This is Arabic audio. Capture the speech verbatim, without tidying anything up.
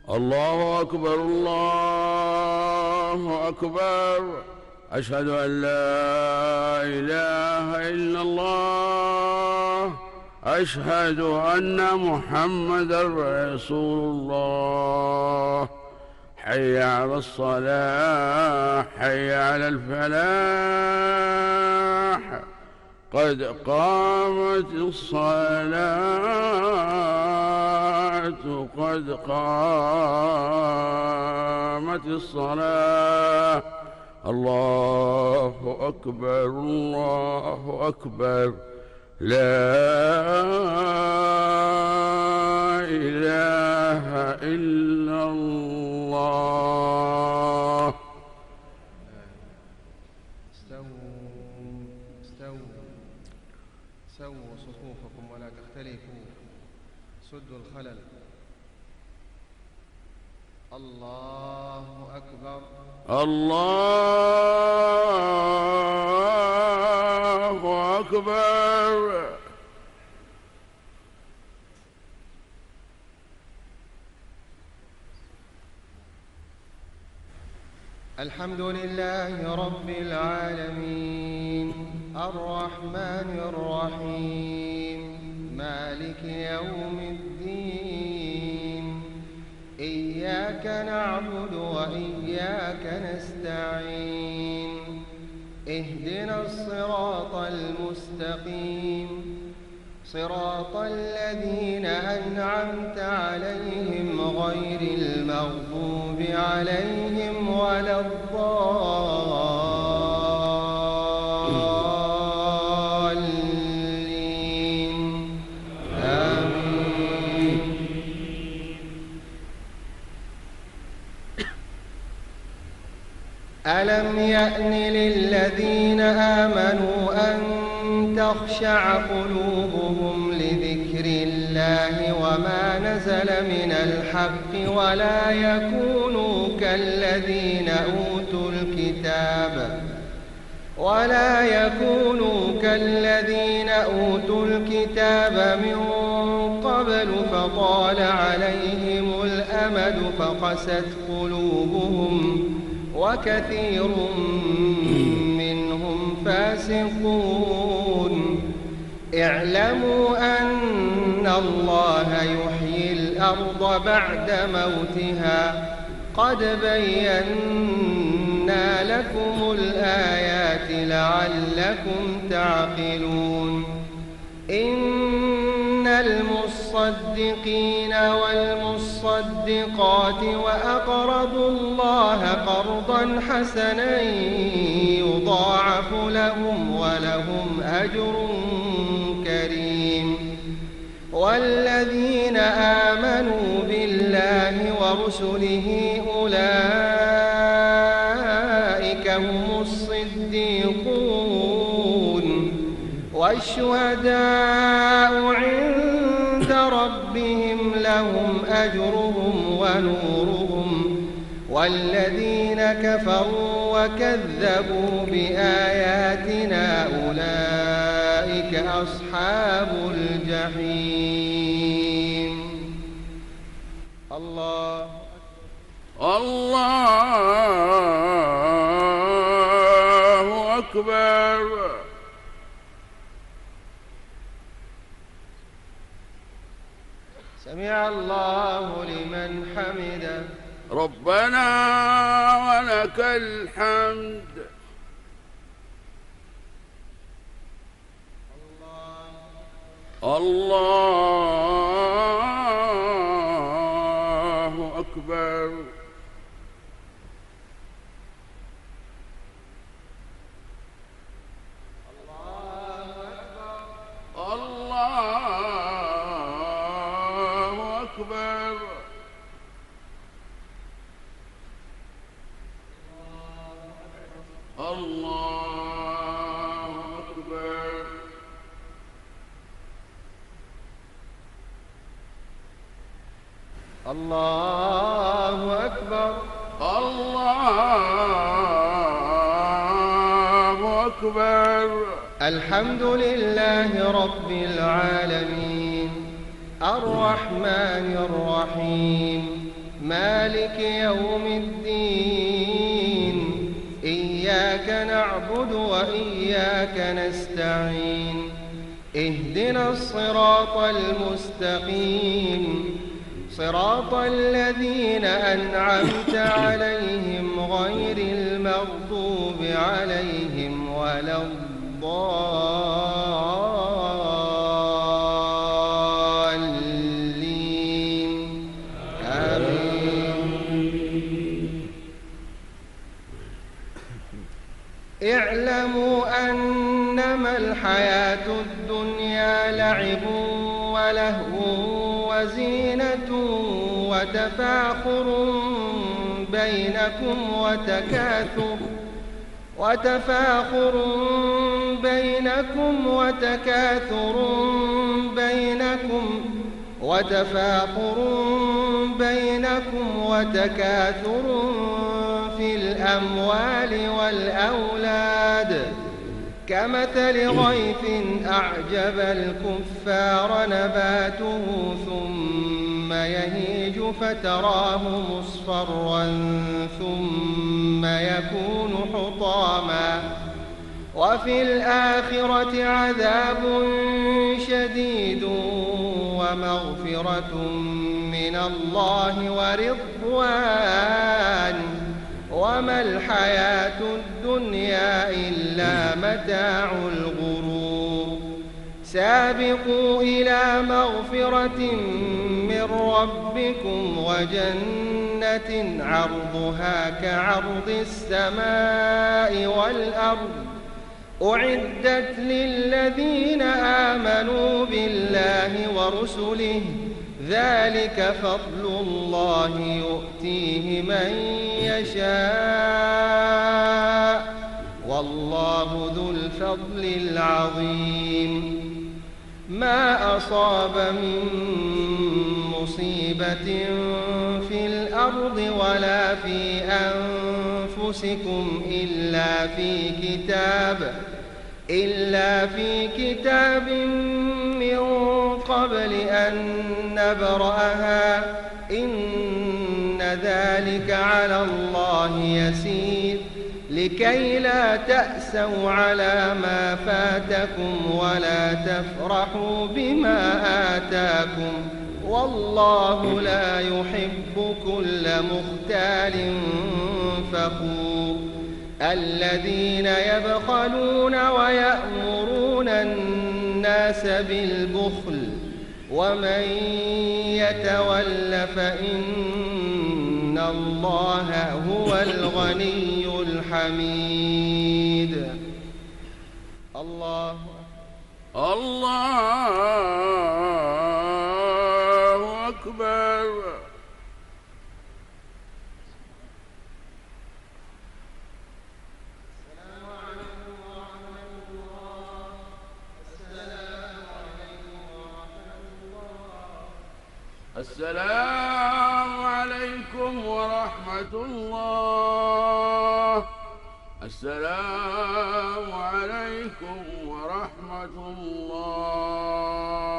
الله أكبر الله أكبر. أشهد أن لا إله إلا الله. أشهد أن محمدًا رسول الله. حي على الصلاة حي على الفلاح. قد قامت الصلاة قد قامت الصلاة. الله أكبر الله أكبر. لا إله إلا الله. استووا استووا سووا صفوفكم ولا تختلفوا. سدوا الخلل. الله أكبر الله أكبر. الحمد لله رب العالمين الرحمن الرحيم مالك يوم الدين. إياك نعبد وإياك نستعين. اهدنا الصراط المستقيم صراط الذين أنعمت عليهم غير المغضوب عليهم ولا الضالين. آمين. ألم يأن للذين آمنوا أن تخشع قلوبهم لذكر الله وما نزل من الحق ولا يكونوا كالذين أوتوا الكتاب ولا يكونوا كالذين أوتوا الكتاب من قبل فطال عليهم الأمد فقست قلوبهم وكثير منهم فاسقون. اعلموا أن الله يحيي الأرض بعد موتها. قد بينا لكم الآيات لعلكم تعقلون. إن المصدقين والمصدقات وأقرضوا الله قرضا حسنا يضاعف لهم ولهم أجر كريم. والذين آمنوا بالله ورسله أولئك هم الصديقون والشهداء عند ربهم لهم أجرهم ونورهم. والذين كفروا وكذبوا بآياتنا أولئك أصحاب الجحيم. الله الله أكبر. سمع الله لمن حمده. ربنا ولك الحمد. الله أكبر. الله أكبر. الله أكبر. الله أكبر. الله أكبر. الحمد لله رب العالمين الرحمن الرحيم مالك يوم الدين إياك نعبد وإياك نستعين اهدنا الصراط المستقيم صراط الذين أنعمت عليهم غير المغضوب عليهم ولا الضالين آمين. اعلموا أنما الحياة الدنيا لعب ولهو وزينة وتفاخر بينكم وتكاثر وتفاخر بينكم وتكاثر بينكم وتفاخر بينكم وتكاثر في الأموال والأولاد كمثل غيث أعجب الكفار نباته ثم يهيج فتراه مصفرا ثم يكون حطاما وفي الآخرة عذاب شديد ومغفرة من الله ورضوان وما الحياة الدنيا إلا متاع الغرور سابقوا إلى مغفرة من ربكم وجنة عرضها كعرض السماء والأرض أعدت للذين آمنوا بالله ورسله ذلك فضل الله يؤتيه من يشاء والله ذو الفضل العظيم ما أصاب من مصيبة في الأرض ولا في أنفسكم إلا في كتاب إلا في كتاب من قبل أن نبرأها إن ذلك على الله يسير لكي لا تأسوا على ما فاتكم ولا تفرحوا بما آتاكم والله لا يحب كل مختال فخور الذين يبخلون ويأمرون الناس بالبخل ومن يتول فإن الله هو الغني الحميد. الله الله أكبر. السلام عليكم ورحمة الله. السلام عليكم ورحمة الله.